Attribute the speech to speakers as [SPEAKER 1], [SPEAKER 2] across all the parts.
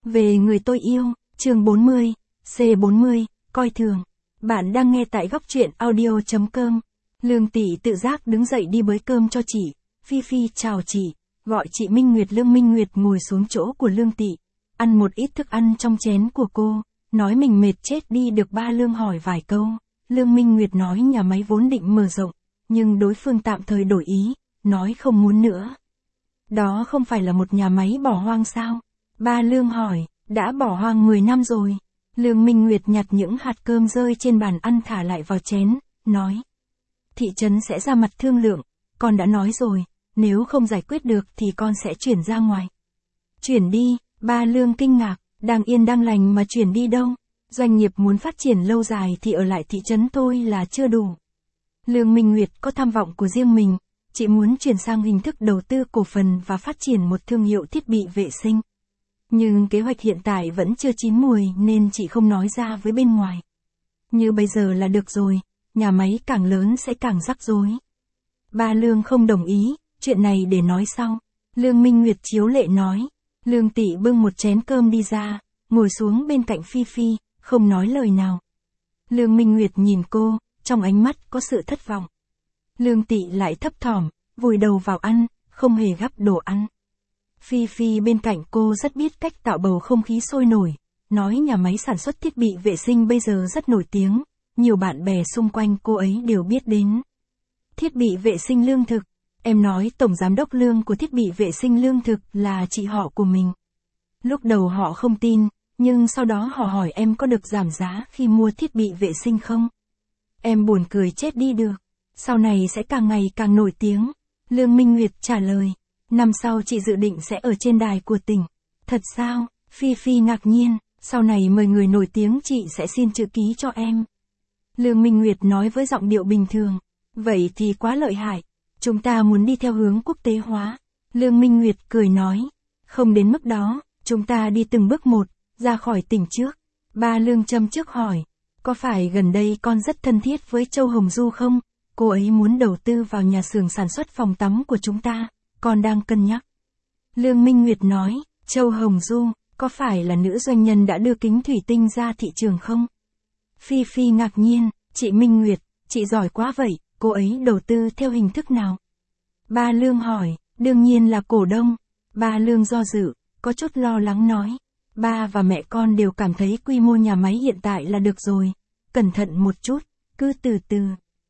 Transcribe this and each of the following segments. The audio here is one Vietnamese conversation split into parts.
[SPEAKER 1] Về người tôi yêu, chương 40, C40, coi thường. Bạn đang nghe tại góc truyện audio.com. Lương Tỷ tự giác đứng dậy đi bới cơm cho chị. Phi Phi chào chị, gọi chị Minh Nguyệt. Lương Minh Nguyệt ngồi xuống chỗ của Lương Tỷ, ăn một ít thức ăn trong chén của cô, nói mình mệt chết đi được. Ba Lương hỏi vài câu. Lương Minh Nguyệt nói nhà máy vốn định mở rộng, nhưng đối phương tạm thời đổi ý, nói không muốn nữa. Đó không phải là một nhà máy bỏ hoang sao? Ba Lương hỏi, đã bỏ hoang 10 năm rồi. Lương Minh Nguyệt nhặt những hạt cơm rơi trên bàn ăn thả lại vào chén, nói. Thị trấn sẽ ra mặt thương lượng, con đã nói rồi, nếu không giải quyết được thì con sẽ chuyển ra ngoài. Chuyển đi, Ba Lương kinh ngạc, đang yên đang lành mà chuyển đi đâu? Doanh nghiệp muốn phát triển lâu dài thì ở lại thị trấn thôi là chưa đủ. Lương Minh Nguyệt có tham vọng của riêng mình, chị muốn chuyển sang hình thức đầu tư cổ phần và phát triển một thương hiệu thiết bị vệ sinh. Nhưng kế hoạch hiện tại vẫn chưa chín mùi nên chị không nói ra với bên ngoài. Như bây giờ là được rồi, nhà máy càng lớn sẽ càng rắc rối. Ba Lương không đồng ý, chuyện này để nói sau. Lương Minh Nguyệt chiếu lệ nói. Lương Tỷ bưng một chén cơm đi ra, ngồi xuống bên cạnh Phi Phi, không nói lời nào. Lương Minh Nguyệt nhìn cô, trong ánh mắt có sự thất vọng. Lương Tỷ lại thấp thỏm, vùi đầu vào ăn, không hề gắp đồ ăn. Phi Phi bên cạnh cô rất biết cách tạo bầu không khí sôi nổi, nói nhà máy sản xuất thiết bị vệ sinh bây giờ rất nổi tiếng, nhiều bạn bè xung quanh cô ấy đều biết đến. Thiết bị vệ sinh lương thực, em nói tổng giám đốc Lương của thiết bị vệ sinh lương thực là chị họ của mình. Lúc đầu họ không tin, nhưng sau đó họ hỏi em có được giảm giá khi mua thiết bị vệ sinh không? Em buồn cười chết đi được, sau này sẽ càng ngày càng nổi tiếng. Lương Minh Nguyệt trả lời. Năm sau chị dự định sẽ ở trên đài của tỉnh. Thật sao? Phi Phi ngạc nhiên, sau này mời người nổi tiếng chị sẽ xin chữ ký cho em. Lương Minh Nguyệt nói với giọng điệu bình thường. Vậy thì quá lợi hại, chúng ta muốn đi theo hướng quốc tế hóa. Lương Minh Nguyệt cười nói. Không đến mức đó, chúng ta đi từng bước một, ra khỏi tỉnh trước. Ba Lương châm trước hỏi. Có phải gần đây con rất thân thiết với Châu Hồng Du không? Cô ấy muốn đầu tư vào nhà xưởng sản xuất phòng tắm của chúng ta. Con đang cân nhắc. Lương Minh Nguyệt nói, Châu Hồng Du, có phải là nữ doanh nhân đã đưa kính thủy tinh ra thị trường không? Phi Phi ngạc nhiên, chị Minh Nguyệt, chị giỏi quá vậy, cô ấy đầu tư theo hình thức nào? Ba Lương hỏi, đương nhiên là cổ đông. Ba Lương do dự, có chút lo lắng nói. Ba và mẹ con đều cảm thấy quy mô nhà máy hiện tại là được rồi. Cẩn thận một chút, cứ từ từ.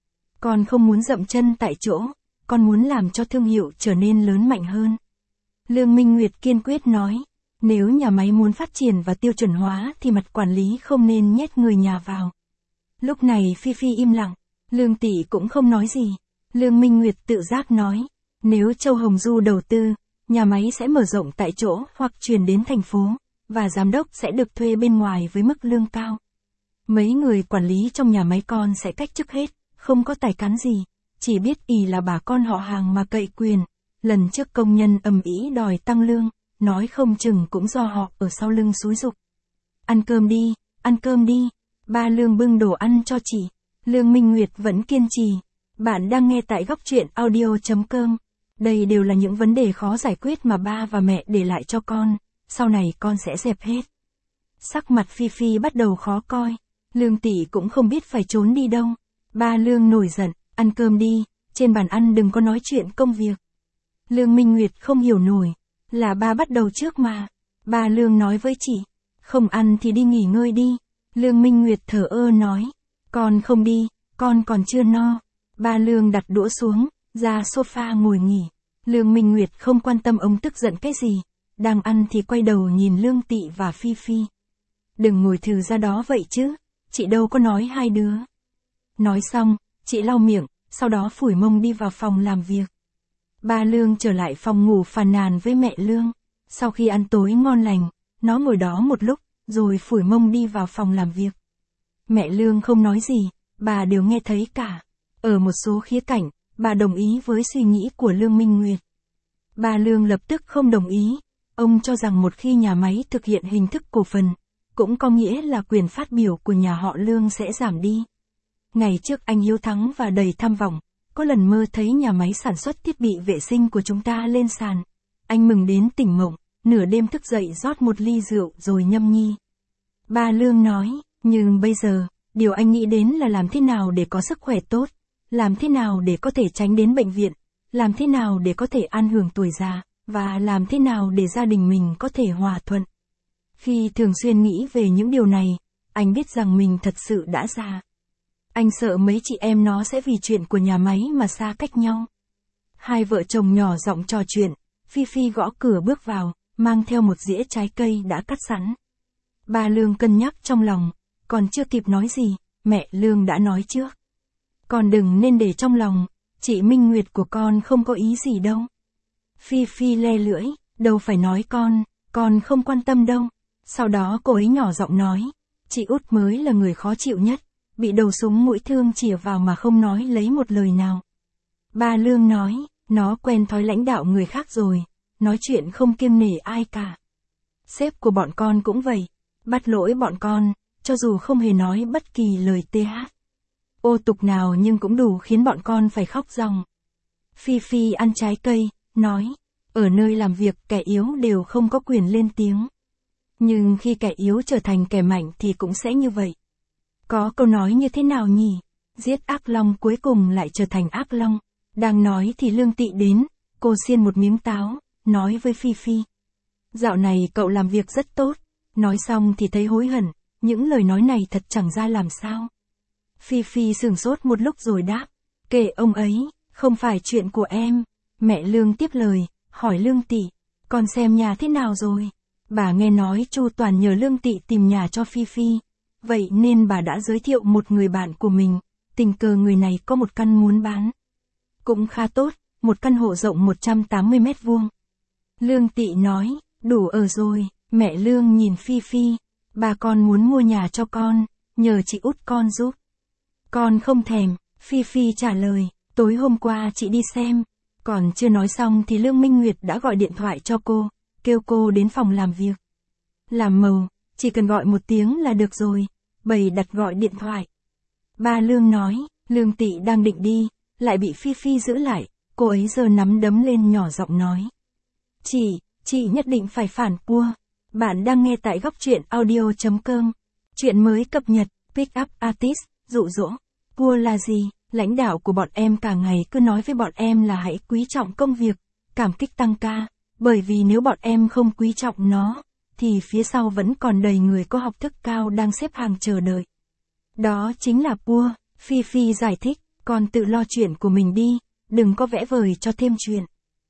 [SPEAKER 1] Con không muốn dậm chân tại chỗ. Con muốn làm cho thương hiệu trở nên lớn mạnh hơn. Lương Minh Nguyệt kiên quyết nói, nếu nhà máy muốn phát triển và tiêu chuẩn hóa thì mặt quản lý không nên nhét người nhà vào. Lúc này Phi Phi im lặng, Lương Tỷ cũng không nói gì. Lương Minh Nguyệt tự giác nói, nếu Châu Hồng Du đầu tư, nhà máy sẽ mở rộng tại chỗ hoặc chuyển đến thành phố, và giám đốc sẽ được thuê bên ngoài với mức lương cao. Mấy người quản lý trong nhà máy con sẽ cách chức hết, không có tài cán gì. Chỉ biết ỷ là bà con họ hàng mà cậy quyền. Lần trước công nhân ầm ĩ đòi tăng lương, nói không chừng cũng do họ ở sau lưng xúi giục. Ăn cơm đi, ăn cơm đi. Ba Lương bưng đồ ăn cho chị. Lương Minh Nguyệt vẫn kiên trì. Bạn đang nghe tại góc truyện audio.com. Đây đều là những vấn đề khó giải quyết mà ba và mẹ để lại cho con. Sau này con sẽ dẹp hết. Sắc mặt Phi Phi bắt đầu khó coi. Lương Tỷ cũng không biết phải trốn đi đâu. Ba Lương nổi giận. Ăn cơm đi, trên bàn ăn đừng có nói chuyện công việc. Lương Minh Nguyệt không hiểu nổi, là ba bắt đầu trước mà. Ba Lương nói với chị, không ăn thì đi nghỉ ngơi đi. Lương Minh Nguyệt thở ơ nói, con không đi, con còn chưa no. Ba Lương đặt đũa xuống, ra sofa ngồi nghỉ. Lương Minh Nguyệt không quan tâm ông tức giận cái gì, đang ăn thì quay đầu nhìn Lương Tỷ và Phi Phi. Đừng ngồi thừ ra đó vậy chứ, chị đâu có nói hai đứa. Nói xong, chị lau miệng, sau đó phủi mông đi vào phòng làm việc. Ba Lương trở lại phòng ngủ phàn nàn với mẹ Lương. Sau khi ăn tối ngon lành, nó ngồi đó một lúc, rồi phủi mông đi vào phòng làm việc. Mẹ Lương không nói gì, bà đều nghe thấy cả. Ở một số khía cạnh, bà đồng ý với suy nghĩ của Lương Minh Nguyệt. Ba Lương lập tức không đồng ý. Ông cho rằng một khi nhà máy thực hiện hình thức cổ phần, cũng có nghĩa là quyền phát biểu của nhà họ Lương sẽ giảm đi. Ngày trước anh hiếu thắng và đầy tham vọng, có lần mơ thấy nhà máy sản xuất thiết bị vệ sinh của chúng ta lên sàn. Anh mừng đến tỉnh mộng, nửa đêm thức dậy rót một ly rượu rồi nhâm nhi. Ba Lương nói, nhưng bây giờ, điều anh nghĩ đến là làm thế nào để có sức khỏe tốt, làm thế nào để có thể tránh đến bệnh viện, làm thế nào để có thể an hưởng tuổi già, và làm thế nào để gia đình mình có thể hòa thuận. Khi thường xuyên nghĩ về những điều này, anh biết rằng mình thật sự đã già. Anh sợ mấy chị em nó sẽ vì chuyện của nhà máy mà xa cách nhau. Hai vợ chồng nhỏ giọng trò chuyện, Phi Phi gõ cửa bước vào, mang theo một dĩa trái cây đã cắt sẵn. Ba Lương cân nhắc trong lòng, còn chưa kịp nói gì, mẹ Lương đã nói trước. Con đừng nên để trong lòng, chị Minh Nguyệt của con không có ý gì đâu. Phi Phi le lưỡi, đâu phải nói con không quan tâm đâu. Sau đó cô ấy nhỏ giọng nói, chị Út mới là người khó chịu nhất, bị đầu súng mũi thương chĩa vào mà không nói lấy một lời nào. Ba Lương nói, nó quen thói lãnh đạo người khác rồi, nói chuyện không kiêng nể ai cả. Sếp của bọn con cũng vậy, bắt lỗi bọn con, cho dù không hề nói bất kỳ lời TH. Ô tục nào nhưng cũng đủ khiến bọn con phải khóc ròng. Phi Phi ăn trái cây, nói, ở nơi làm việc kẻ yếu đều không có quyền lên tiếng. Nhưng khi kẻ yếu trở thành kẻ mạnh thì cũng sẽ như vậy. Có câu nói như thế nào nhỉ? Giết ác long cuối cùng lại trở thành ác long. Đang nói thì Lương Tị đến, cô xiên một miếng táo, nói với Phi Phi. Dạo này cậu làm việc rất tốt, nói xong thì thấy hối hận, những lời nói này thật chẳng ra làm sao. Phi Phi sửng sốt một lúc rồi đáp, kệ ông ấy, không phải chuyện của em. Mẹ Lương tiếp lời, hỏi Lương Tị, con xem nhà thế nào rồi? Bà nghe nói Chu Toàn nhờ Lương Tị tìm nhà cho Phi Phi, vậy nên bà đã giới thiệu một người bạn của mình, tình cờ người này có một căn muốn bán. Cũng khá tốt, một căn hộ rộng 180 mét vuông. Lương Tị nói, đủ ở rồi. Mẹ Lương nhìn Phi Phi, bà con muốn mua nhà cho con, nhờ chị Út con giúp. Con không thèm, Phi Phi trả lời, tối hôm qua chị đi xem. Còn chưa nói xong thì Lương Minh Nguyệt đã gọi điện thoại cho cô, kêu cô đến phòng làm việc. Làm màu, chỉ cần gọi một tiếng là được rồi, bày đặt gọi điện thoại. Ba Lương nói, Lương Tị đang định đi, lại bị Phi Phi giữ lại, cô ấy giơ nắm đấm lên nhỏ giọng nói. Chị nhất định phải phản Pua. Bạn đang nghe tại góc truyện audio.com. Chuyện mới cập nhật, pick up artist, dụ dỗ. Pua là gì? Lãnh đạo của bọn em cả ngày cứ nói với bọn em là hãy quý trọng công việc, cảm kích tăng ca, bởi vì nếu bọn em không quý trọng nó, thì phía sau vẫn còn đầy người có học thức cao đang xếp hàng chờ đợi. Đó chính là Pua. Phi Phi giải thích, con tự lo chuyện của mình đi, đừng có vẽ vời cho thêm chuyện.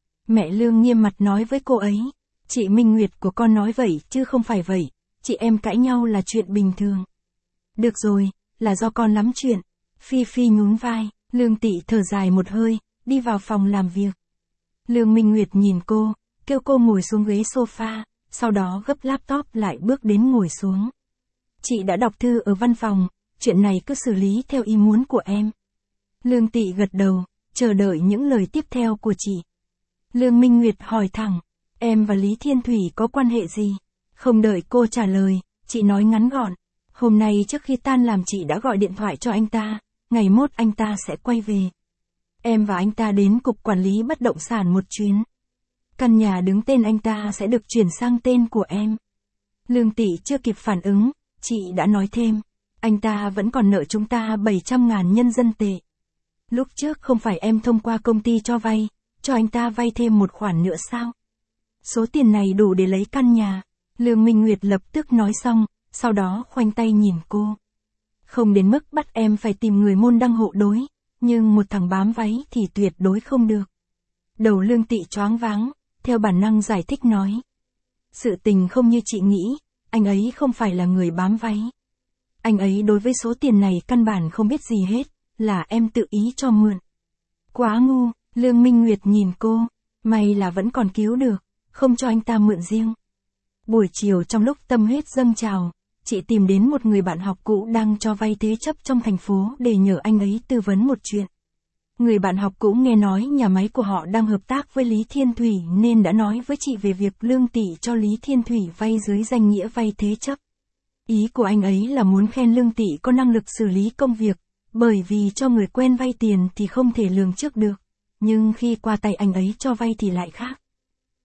[SPEAKER 1] Mẹ Lương nghiêm mặt nói với cô ấy, chị Minh Nguyệt của con nói vậy chứ không phải vậy, chị em cãi nhau là chuyện bình thường. Được rồi, là do con lắm chuyện. Phi Phi nhún vai, Lương Tị thở dài một hơi, đi vào phòng làm việc. Lương Minh Nguyệt nhìn cô, kêu cô ngồi xuống ghế sofa, sau đó gấp laptop lại bước đến ngồi xuống. Chị đã đọc thư ở văn phòng, chuyện này cứ xử lý theo ý muốn của em. Lương Tị gật đầu, chờ đợi những lời tiếp theo của chị. Lương Minh Nguyệt hỏi thẳng, em và Lý Thiên Thủy có quan hệ gì? Không đợi cô trả lời, chị nói ngắn gọn. Hôm nay trước khi tan làm chị đã gọi điện thoại cho anh ta, ngày mốt anh ta sẽ quay về. Em và anh ta đến cục quản lý bất động sản một chuyến. Căn nhà đứng tên anh ta sẽ được chuyển sang tên của em. Lương Tị chưa kịp phản ứng, chị đã nói thêm, anh ta vẫn còn nợ chúng ta 700.000 nhân dân tệ. Lúc trước không phải em thông qua công ty cho vay, cho anh ta vay thêm một khoản nữa sao? Số tiền này đủ để lấy căn nhà. Lương Minh Nguyệt lập tức nói xong, sau đó khoanh tay nhìn cô. Không đến mức bắt em phải tìm người môn đăng hộ đối, nhưng một thằng bám váy thì tuyệt đối không được. Đầu Lương Tị choáng váng, theo bản năng giải thích nói. Sự tình không như chị nghĩ, anh ấy không phải là người bám váy. Anh ấy đối với số tiền này căn bản không biết gì hết, là em tự ý cho mượn. Quá ngu, Lương Minh Nguyệt nhìn cô, may là vẫn còn cứu được, không cho anh ta mượn riêng. Buổi chiều trong lúc tâm huyết dâng trào, chị tìm đến một người bạn học cũ đang cho vay thế chấp trong thành phố để nhờ anh ấy tư vấn một chuyện. Người bạn học cũ nghe nói nhà máy của họ đang hợp tác với Lý Thiên Thủy nên đã nói với chị về việc Lương Tị cho Lý Thiên Thủy vay dưới danh nghĩa vay thế chấp. Ý của anh ấy là muốn khen Lương Tị có năng lực xử lý công việc, bởi vì cho người quen vay tiền thì không thể lường trước được, nhưng khi qua tay anh ấy cho vay thì lại khác.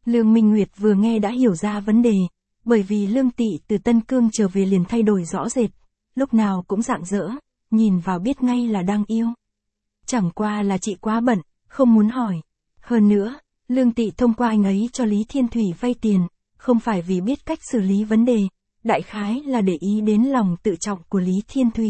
[SPEAKER 1] Lương Minh Nguyệt vừa nghe đã hiểu ra vấn đề, bởi vì Lương Tị từ Tân Cương trở về liền thay đổi rõ rệt, lúc nào cũng rạng rỡ, nhìn vào biết ngay là đang yêu. Chẳng qua là chị quá bận, không muốn hỏi. Hơn nữa, Lương Tị thông qua anh ấy cho Lý Thiên Thủy vay tiền, không phải vì biết cách xử lý vấn đề, đại khái là để ý đến lòng tự trọng của Lý Thiên Thủy.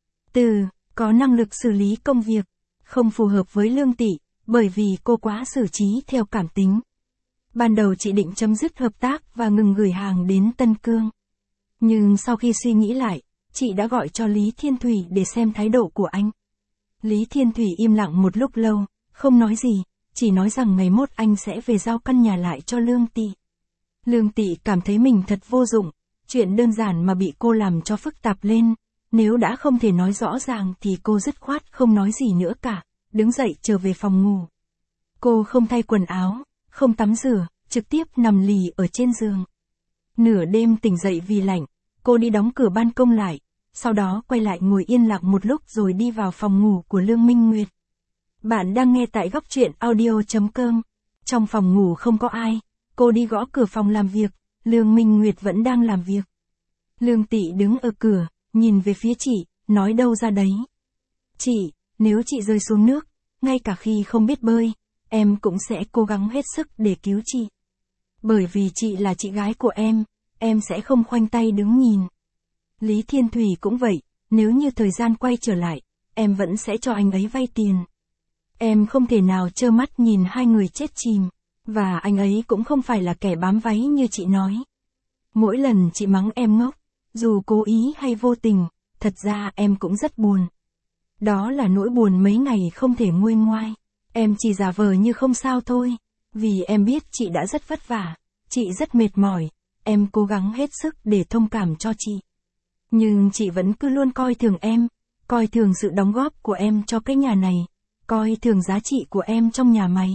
[SPEAKER 1] Có năng lực xử lý công việc, không phù hợp với Lương Tị, bởi vì cô quá xử trí theo cảm tính. Ban đầu chị định chấm dứt hợp tác và ngừng gửi hàng đến Tân Cương. Nhưng sau khi suy nghĩ lại, chị đã gọi cho Lý Thiên Thủy để xem thái độ của anh. Lý Thiên Thủy im lặng một lúc lâu, không nói gì, chỉ nói rằng ngày mốt anh sẽ về giao căn nhà lại cho Lương Tị. Lương Tị cảm thấy mình thật vô dụng, chuyện đơn giản mà bị cô làm cho phức tạp lên, nếu đã không thể nói rõ ràng thì cô dứt khoát không nói gì nữa cả, đứng dậy trở về phòng ngủ. Cô không thay quần áo, không tắm rửa, trực tiếp nằm lì ở trên giường. Nửa đêm tỉnh dậy vì lạnh, cô đi đóng cửa ban công lại, sau đó quay lại ngồi yên lặng một lúc rồi đi vào phòng ngủ của Lương Minh Nguyệt. Bạn đang nghe tại góc truyện audio.com. Trong phòng ngủ không có ai, cô đi gõ cửa phòng làm việc, Lương Minh Nguyệt vẫn đang làm việc. Lương Tị đứng ở cửa, nhìn về phía chị, nói đâu ra đấy. Chị, nếu chị rơi xuống nước, ngay cả khi không biết bơi, em cũng sẽ cố gắng hết sức để cứu chị. Bởi vì chị là chị gái của em sẽ không khoanh tay đứng nhìn. Lý Thiên Thủy cũng vậy, nếu như thời gian quay trở lại, em vẫn sẽ cho anh ấy vay tiền. Em không thể nào trơ mắt nhìn hai người chết chìm, và anh ấy cũng không phải là kẻ bám váy như chị nói. Mỗi lần chị mắng em ngốc, dù cố ý hay vô tình, thật ra em cũng rất buồn. Đó là nỗi buồn mấy ngày không thể nguôi ngoai. Em chỉ giả vờ như không sao thôi, vì em biết chị đã rất vất vả, chị rất mệt mỏi, em cố gắng hết sức để thông cảm cho chị. Nhưng chị vẫn cứ luôn coi thường em, coi thường sự đóng góp của em cho cái nhà này, coi thường giá trị của em trong nhà máy.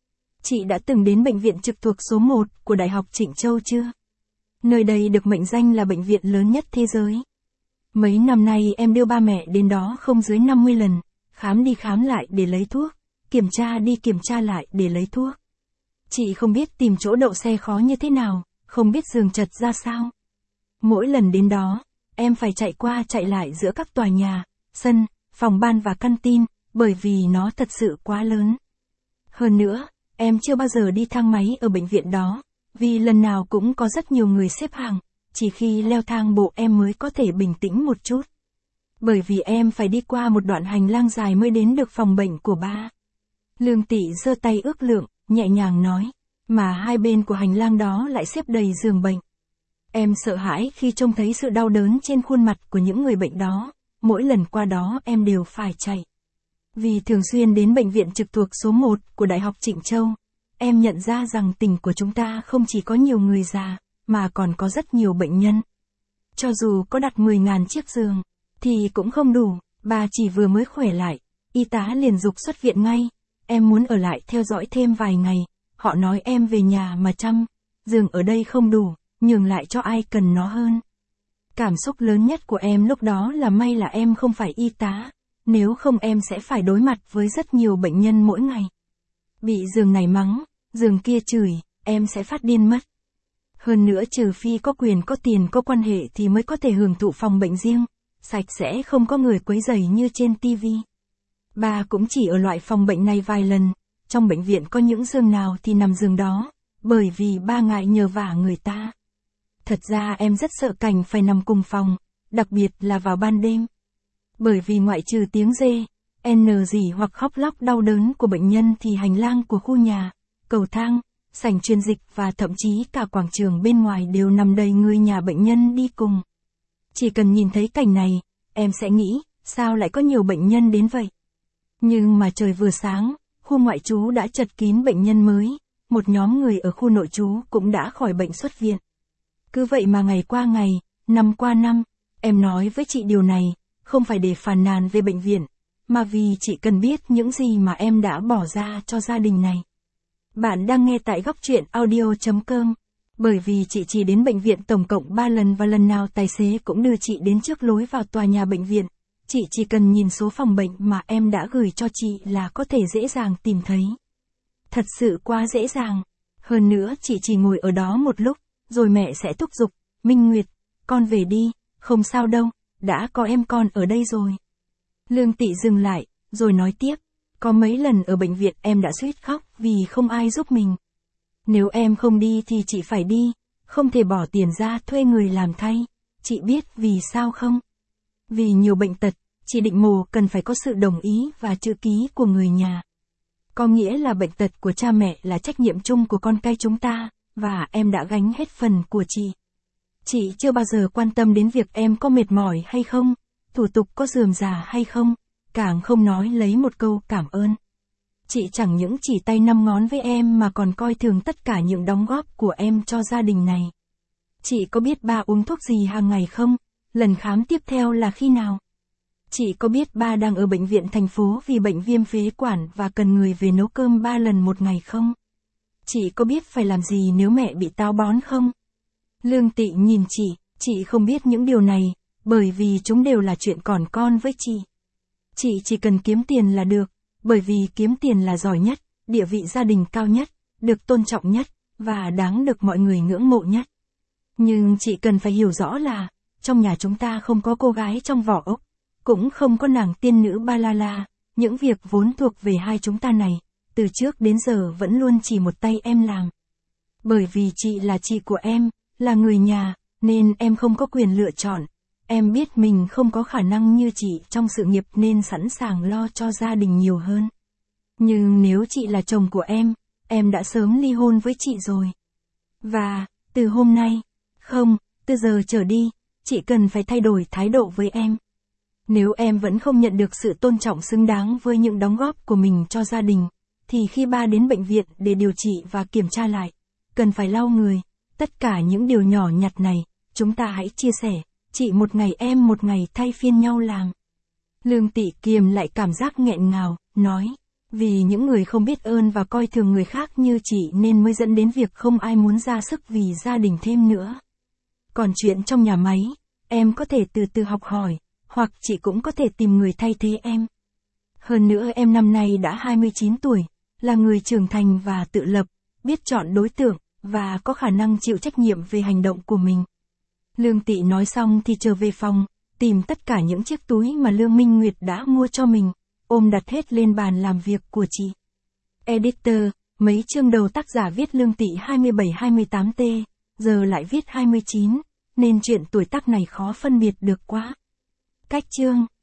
[SPEAKER 1] Chị đã từng đến bệnh viện trực thuộc số 1 của Đại học Trịnh Châu chưa? Nơi đây được mệnh danh là bệnh viện lớn nhất thế giới. Mấy năm nay em đưa ba mẹ đến đó không dưới 50 lần, khám đi khám lại để lấy thuốc, kiểm tra đi kiểm tra lại để lấy thuốc. Chị không biết tìm chỗ đậu xe khó như thế nào, không biết giường chật ra sao. Mỗi lần đến đó, em phải chạy qua chạy lại giữa các tòa nhà, sân, phòng ban và căn tin, bởi vì nó thật sự quá lớn. Hơn nữa, em chưa bao giờ đi thang máy ở bệnh viện đó, vì lần nào cũng có rất nhiều người xếp hàng, chỉ khi leo thang bộ em mới có thể bình tĩnh một chút. Bởi vì em phải đi qua một đoạn hành lang dài mới đến được phòng bệnh của ba. Lương Tị giơ tay ước lượng, nhẹ nhàng nói, mà hai bên của hành lang đó lại xếp đầy giường bệnh. Em sợ hãi khi trông thấy sự đau đớn trên khuôn mặt của những người bệnh đó, mỗi lần qua đó em đều phải chạy. Vì thường xuyên đến bệnh viện trực thuộc số 1 của Đại học Trịnh Châu, em nhận ra rằng tỉnh của chúng ta không chỉ có nhiều người già, mà còn có rất nhiều bệnh nhân. Cho dù có đặt 10.000 chiếc giường, thì cũng không đủ, bà chỉ vừa mới khỏe lại, y tá liền giục xuất viện ngay, em muốn ở lại theo dõi thêm vài ngày, họ nói em về nhà mà chăm, giường ở đây không đủ, nhường lại cho ai cần nó hơn. Cảm xúc lớn nhất của em lúc đó là may là em không phải y tá, nếu không em sẽ phải đối mặt với rất nhiều bệnh nhân mỗi ngày. Bị giường này mắng, giường kia chửi, em sẽ phát điên mất. Hơn nữa trừ phi có quyền có tiền có quan hệ thì mới có thể hưởng thụ phòng bệnh riêng, sạch sẽ không có người quấy rầy như trên TV. Bà cũng chỉ ở loại phòng bệnh này vài lần, trong bệnh viện có những giường nào thì nằm giường đó, bởi vì ba ngại nhờ vả người ta. Thật ra em rất sợ cảnh phải nằm cùng phòng, đặc biệt là vào ban đêm. Bởi vì ngoại trừ tiếng rê, rỉ hoặc khóc lóc đau đớn của bệnh nhân thì hành lang của khu nhà, cầu thang, sảnh truyền dịch và thậm chí cả quảng trường bên ngoài đều nằm đầy người nhà bệnh nhân đi cùng. Chỉ cần nhìn thấy cảnh này, em sẽ nghĩ, sao lại có nhiều bệnh nhân đến vậy? Nhưng mà trời vừa sáng, khu ngoại trú đã chật kín bệnh nhân mới, một nhóm người ở khu nội trú cũng đã khỏi bệnh xuất viện. Cứ vậy mà ngày qua ngày, năm qua năm, em nói với chị điều này, không phải để phàn nàn về bệnh viện, mà vì chị cần biết những gì mà em đã bỏ ra cho gia đình này. Bạn đang nghe tại góc truyện audio.com. Bởi vì chị chỉ đến bệnh viện tổng cộng 3 lần và lần nào tài xế cũng đưa chị đến trước lối vào tòa nhà bệnh viện. Chị chỉ cần nhìn số phòng bệnh mà em đã gửi cho chị là có thể dễ dàng tìm thấy. Thật sự quá dễ dàng. Hơn nữa chị chỉ ngồi ở đó một lúc, rồi mẹ sẽ thúc giục, Minh Nguyệt, con về đi, không sao đâu, đã có em con ở đây rồi. Lương Tị dừng lại, rồi nói tiếp, có mấy lần ở bệnh viện em đã suýt khóc vì không ai giúp mình. Nếu em không đi thì chị phải đi, không thể bỏ tiền ra thuê người làm thay, chị biết vì sao không? Vì nhiều bệnh tật, chị định mổ cần phải có sự đồng ý và chữ ký của người nhà. Có nghĩa là bệnh tật của cha mẹ là trách nhiệm chung của con cái chúng ta, và em đã gánh hết phần của chị. Chị chưa bao giờ quan tâm đến việc em có mệt mỏi hay không, thủ tục có rườm rà hay không, càng không nói lấy một câu cảm ơn. Chị chẳng những chỉ tay năm ngón với em mà còn coi thường tất cả những đóng góp của em cho gia đình này. Chị có biết ba uống thuốc gì hàng ngày không? Lần khám tiếp theo là khi nào? Chị có biết ba đang ở bệnh viện thành phố vì bệnh viêm phế quản và cần người về nấu cơm 3 lần một ngày không? Chị có biết phải làm gì nếu mẹ bị táo bón không? Lương Tị nhìn chị không biết những điều này, bởi vì chúng đều là chuyện còn con với chị. Chị chỉ cần kiếm tiền là được, bởi vì kiếm tiền là giỏi nhất, địa vị gia đình cao nhất, được tôn trọng nhất, và đáng được mọi người ngưỡng mộ nhất. Nhưng chị cần phải hiểu rõ là, trong nhà chúng ta không có cô gái trong vỏ ốc, cũng không có nàng tiên nữ ba la la, những việc vốn thuộc về hai chúng ta này, từ trước đến giờ vẫn luôn chỉ một tay em làm. Bởi vì chị là chị của em, là người nhà, nên em không có quyền lựa chọn. Em biết mình không có khả năng như chị trong sự nghiệp nên sẵn sàng lo cho gia đình nhiều hơn. Nhưng nếu chị là chồng của em đã sớm ly hôn với chị rồi. Và, từ hôm nay, không, từ giờ trở đi, chị cần phải thay đổi thái độ với em. Nếu em vẫn không nhận được sự tôn trọng xứng đáng với những đóng góp của mình cho gia đình, thì khi ba đến bệnh viện để điều trị và kiểm tra lại, cần phải lau người, tất cả những điều nhỏ nhặt này, chúng ta hãy chia sẻ, chị một ngày em một ngày thay phiên nhau làm. Lương Tị kiềm lại cảm giác nghẹn ngào, nói, vì những người không biết ơn và coi thường người khác như chị nên mới dẫn đến việc không ai muốn ra sức vì gia đình thêm nữa. Còn chuyện trong nhà máy, em có thể từ từ học hỏi, hoặc chị cũng có thể tìm người thay thế em. Hơn nữa em năm nay đã 29 tuổi, là người trưởng thành và tự lập, biết chọn đối tượng, và có khả năng chịu trách nhiệm về hành động của mình. Lương Tị nói xong thì trở về phòng, tìm tất cả những chiếc túi mà Lương Minh Nguyệt đã mua cho mình, ôm đặt hết lên bàn làm việc của chị. Editor, mấy chương đầu tác giả viết Lương Tị 27-28T, giờ lại viết 29, nên chuyện tuổi tác này khó phân biệt được quá. Cách chương